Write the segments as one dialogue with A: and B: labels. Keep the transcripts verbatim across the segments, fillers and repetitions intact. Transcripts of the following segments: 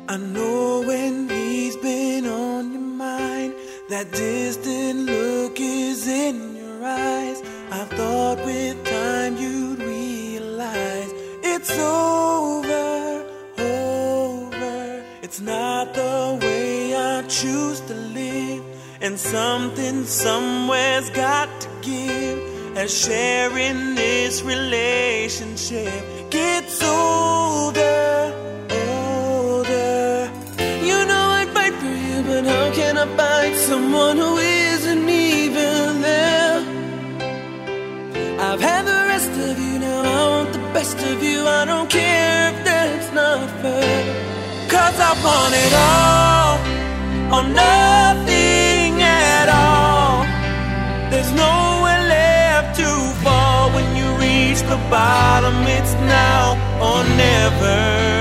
A: I know when he's been on your mind, that distant look is in your eyes. I thought with time you'd realize it's over, over. It's not the way I choose to live, and something somewhere's got to give, as sharing this relationship gets older, older. You know I'd fight for you, but how can I fight someone who isn't even there? I've had the rest of you, now I want the best of you. I don't care if that's not fair, 'cause I want it all, or nothing at all. There's nowhere left to fall. When you reach the bottom, it's now or never.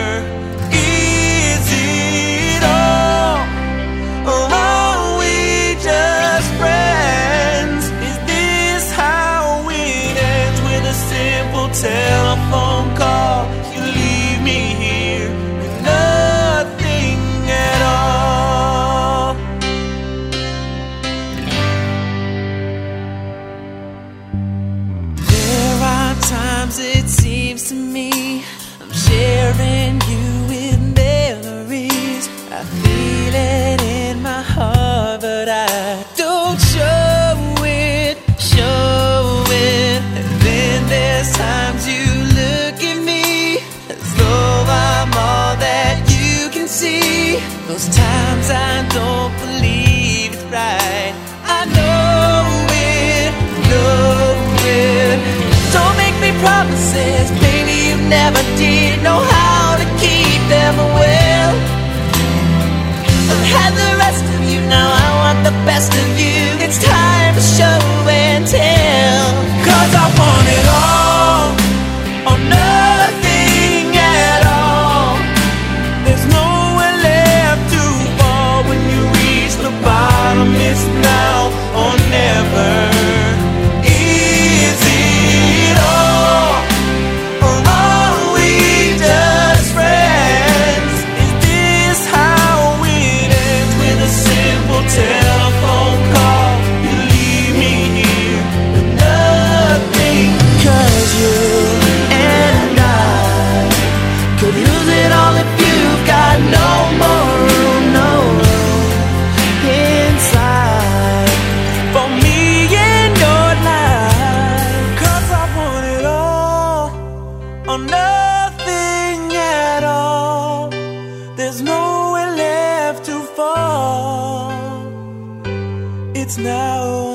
A: Is it all, or are we just friends? Is this how it ends, with a simple telephone call? You leave me here with nothing at all. There are times it seems to me I'm sharing you with memories. I feel it in my heart, but I don't show it, show it. And then there's times you look at me as though I'm all that you can see. Those times I don't believe it's right. I know it, know it. Don't make me promises, baby, you never did know how to keep them well. I've had the rest of you, now I want the best of you. It's time to show and tell, 'cause I want it all, or nothing at all. There's nowhere left to fall. When you reach the bottom, it's now or never. Is it all, or are we just friends? Is this how it ends, with a simple telephone call? You leave me here with nothing, 'cause you and I could lose it all if you've got no more room, no room inside for me in your life. 'Cause I want it all, or nothing at all. There's nowhere left to fall. It's now